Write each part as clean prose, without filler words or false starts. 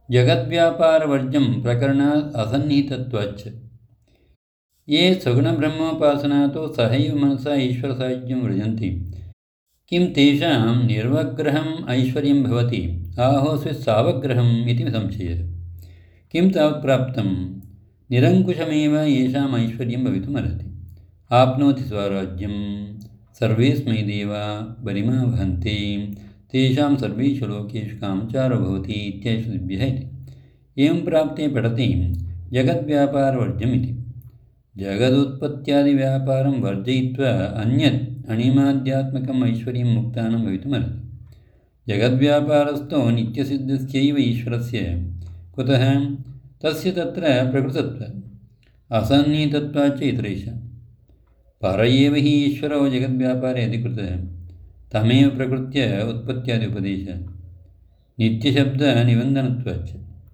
जगद्व्यापारवर्ज्यं प्रकरणात् असन्निहितत्वाच्च। ये सगुणब्रह्मोपासनातो सहैव मनसा ईश्वरसायुज्यं व्रजन्ति किं तेषां निर्वग्रहम् ऐश्वर्यं भवति आहोस्विः सावग्रहम् इति संशयः। किं तावत् प्राप्तं निरङ्कुशमेव येषाम् ऐश्वर्यं भवितुमर्हति। आप्नोति स्वराज्यं सर्वेऽस्मै देवा बलिमा वहन्ति तेषां सर्वेषु लोकेषु कामचारो भवति इत्यादिभ्यः इति। एवं प्राप्ते पठति जगद्व्यापारवर्ज्यमिति। जगदुत्पत्त्यादिव्यापारं वर्जयित्वा अन्यत् अणिमाध्यात्मकम् ऐश्वर्यं मुक्तानं भवितुमर्हति। जगद्व्यापारस्थो नित्यसिद्धस्यैव ईश्वरस्य कुतः तस्य तत्र प्रकृतत्वात् असन्निहितत्वाच्च इतरेषां। पर एव हि ईश्वरो जगद्व्यापारे अधिकृतः तमेव प्रकृत्य उत्पत्त्यादि उपदेशात् नित्यशब्दनिबन्धनत्वाच्च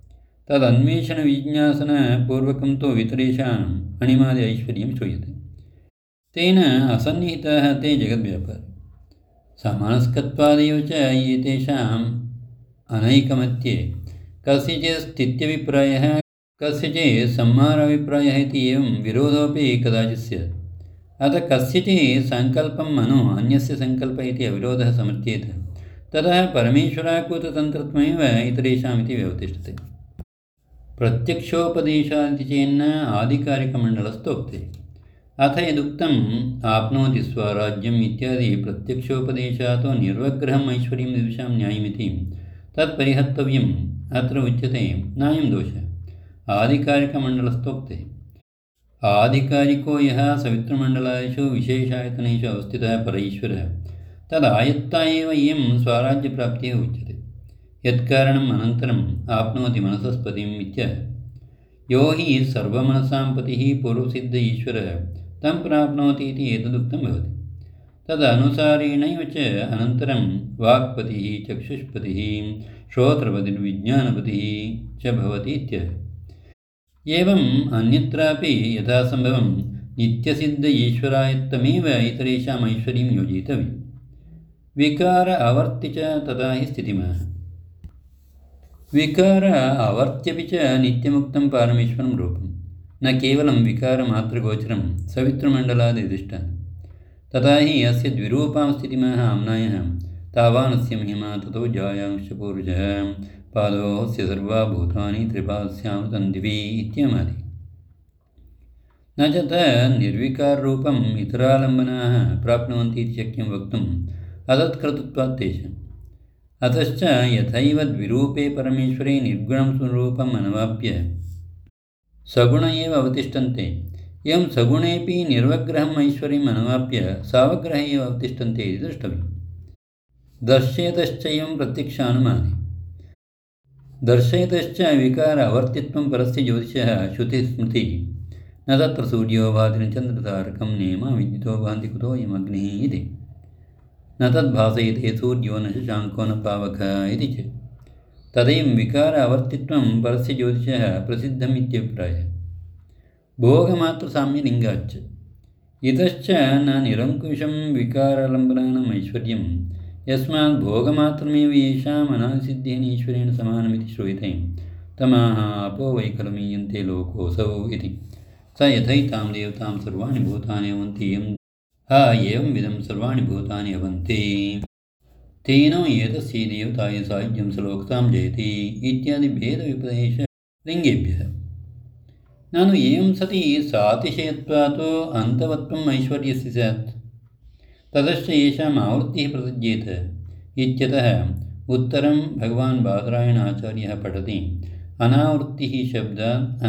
तदन्वेषणविज्ञासनपूर्वकं तु इतरेषाम् अणिमादि ऐश्वर्यं श्रूयते। तेन असन्निहिताः ते जगद्व्यापारे समनस्कत्वादेव च एतेषाम् अनैकमत्ये कस्यचित् स्थित्यभिप्रायः कस्यचित् संहाराभिप्रायः इति एवं विरोधोऽपि कदाचित् स्यात्। अतः कस्यचित् सङ्कल्पं मनो अन्यस्य सङ्कल्पः इति अविरोधः समर्थ्येत ततः परमेश्वराकूततन्त्रत्वमेव इतरेषामिति व्यवतिष्ठते। प्रत्यक्षोपदेशादिति चेन्न आधिकारिकमण्डलस्थोक्ते। अथ यदुक्तम् आप्नोति स्वराज्यम् इत्यादि प्रत्यक्षोपदेशातो निर्वग्रहम् ऐश्वर्यं विदुषां न्यायमिति तत्परिहर्तव्यम् अत्र उच्यते नायं दोषः आधिकारिकमण्डलस्थोक्ते। आधिकारिको यः सवितृमण्डलादिषु विशेषायतनेषु अवस्थितः परईश्वरः तदायत्ता एव इयं स्वराज्यप्राप्तिः उच्यते। यत्कारणम् अनन्तरम् आप्नोति मनसस्पतिम् इत्यः। यो हि सर्वमनसां पतिः पूर्वसिद्ध ईश्वरः तं प्राप्नोति इति एतदुक्तं भवति। तदनुसारेणैव च अनन्तरं वाक्पतिः चक्षुष्पतिः श्रोत्रपतिर्विज्ञानपतिः च भवति इत्यः। एवम् अन्यत्रापि यथासम्भवं नित्यसिद्ध ईश्वरायत्तमेव इतरेषाम् ऐश्वर्यं योजयितव्यम्। विकार अवर्त्य च तथा हि स्थितिमाः। विकार अवर्त्यपि च नित्यमुक्तं पारमेश्वरं रूपं न केवलं विकारमात्रगोचरं सवितृमण्डलादिधिष्ठानं। तथा हि अस्य द्विरूपां स्थितिमाः आम्नायः तावानस्य महिमा ततो जायांश्च पूर्वजः पादोऽस्य सर्वा भूतानि त्रिपादस्यामृतं दिवि इत्यमादि। न च निर्विकाररूपम् इतरालम्बनाः प्राप्नुवन्ति इति शक्यं वक्तुम् अतत्कृतत्वात् तेषाम्। अतश्च यथैव द्विरूपे परमेश्वरे निर्गुणं स्वरूपम् अनवाप्य सगुण एव अवतिष्ठन्ते एवं सगुणेऽपि निर्वग्रहम् ऐश्वर्यम् अनवाप्य सावग्रह एव अवतिष्ठन्ते इति द्रष्टव्यम्। दर्शयतश्चैवं प्रत्यक्षानुमाने दर्शयतश्च विकार अवर्तित्वं परस्य ज्योतिषः श्रुतिस्मृतिः न तत्र सूर्यो भाति न चन्द्रतारकं नेमा विद्युतो भान्ति कुतोऽयमग्निः इति न तद्भासयते सूर्यो न शशाङ्को न पावकः इति च तदैव विकार अवर्तित्वं परस्य ज्योतिषः प्रसिद्धमित्यभिप्रायः। भोगमात्रसाम्यलिङ्गाच्च इतश्च न निरङ्कुशं विकारालम्बनानाम् ऐश्वर्यं यस्मात् भोगमात्रमेव येषाम् अनादिसिद्धेन ईश्वरेण समानमिति श्रूयते तमाह अपो वै खलु मीयन्ते लोकोऽसौ इति। स यथैतां देवतां सर्वाणि भूतानि अवन्ति एवं विधं सर्वाणि भूतानि अवन्ति तेन एतस्यै देवतायै सायुज्यं सलोकतां जयति इत्यादि भेदविपदेशलिङ्गेभ्यः। ननु एवं सति सातिशयत्वातो अन्तवत्वम् ऐश्वर्यस्य स्यात् ततश्च येषाम् आवृत्तिः प्रतिज्ञेत इत्यतः उत्तरं भगवान् बादरायण आचार्यः पठति अनावृत्तिः शब्दात्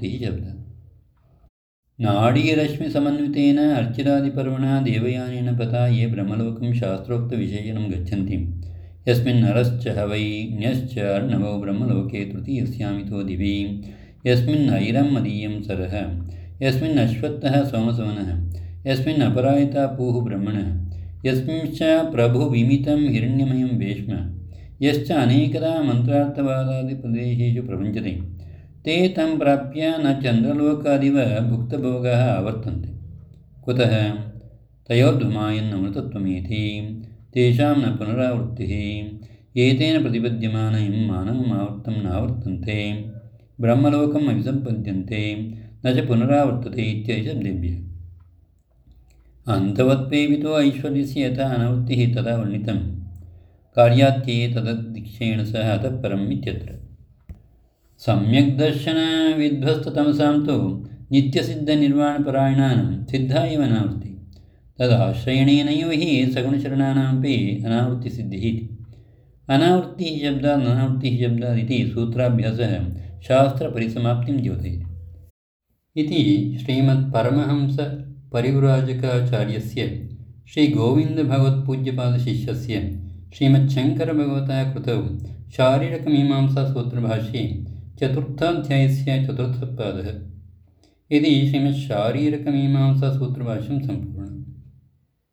नाडीरश्मिसमन्वितेन अर्चिरादिपर्वणा देवयानेन पता ये ब्रह्मलोकं शास्त्रोक्तविशेषणं गच्छन्ति यस्मिन् नरश्च हवै न्यश्च अर्णवो ब्रह्मलोके तृतीयस्यामितो दिवि यस्मिन् ऐरं मदीयं सरः यस्मिन् अश्वत्थः सोमसवनः यस्मिन् अपरायिता पूः ब्रह्मणः यस्मिंश्च प्रभुविमितं हिरण्यमयं वेश्म यश्च अनेकदा मन्त्रार्थवादादिप्रदेशेषु प्रपञ्चते ते तं प्राप्य न चन्द्रलोकादिव भुक्तभोगाः आवर्तन्ते। कुतः तयोर्धुमायन्नमृतत्वमेति तेषां न पुनरावृत्तिः एतेन प्रतिपद्यमानयं मानवमावर्तं नावर्तन्ते ब्रह्मलोकम् अभिसम्पद्यन्ते न च पुनरावर्तते इत्यादि शब्देभ्यः। अन्तवत्प्रेमितो ऐश्वर्यस्य यथा अनवृत्तिः तदा वर्णितं कार्यात्ये तदधिक्षेण सह अतः परम् इत्यत्र। सम्यक् दर्शनविध्वस्ततमसां तु नित्यसिद्धनिर्वाणपरायणानां सिद्धा एव अनावृत्तिः। तदाश्रयणेनैव हि सगुणशरणानामपि अनावृत्तिसिद्धिः इति। अनावृत्तिः शब्दात् अनावृत्तिः शब्दात् इति सूत्राभ्यासः शास्त्रपरिसमाप्तिं द्योतयति इति श्रीमत्परमहंसपरिव्राजकाचार्यस्य श्रीगोविन्दभगवत्पूज्यपादशिष्यस्य श्रीमच्छङ्करभगवता कृतौ शारीरकमीमांसासूत्रभाष्ये चतुर्थाध्यायस्य चतुर्थपादः इति श्रीमच्छारीरकमीमांसासूत्रभाष्यं सम्पूर्णम्।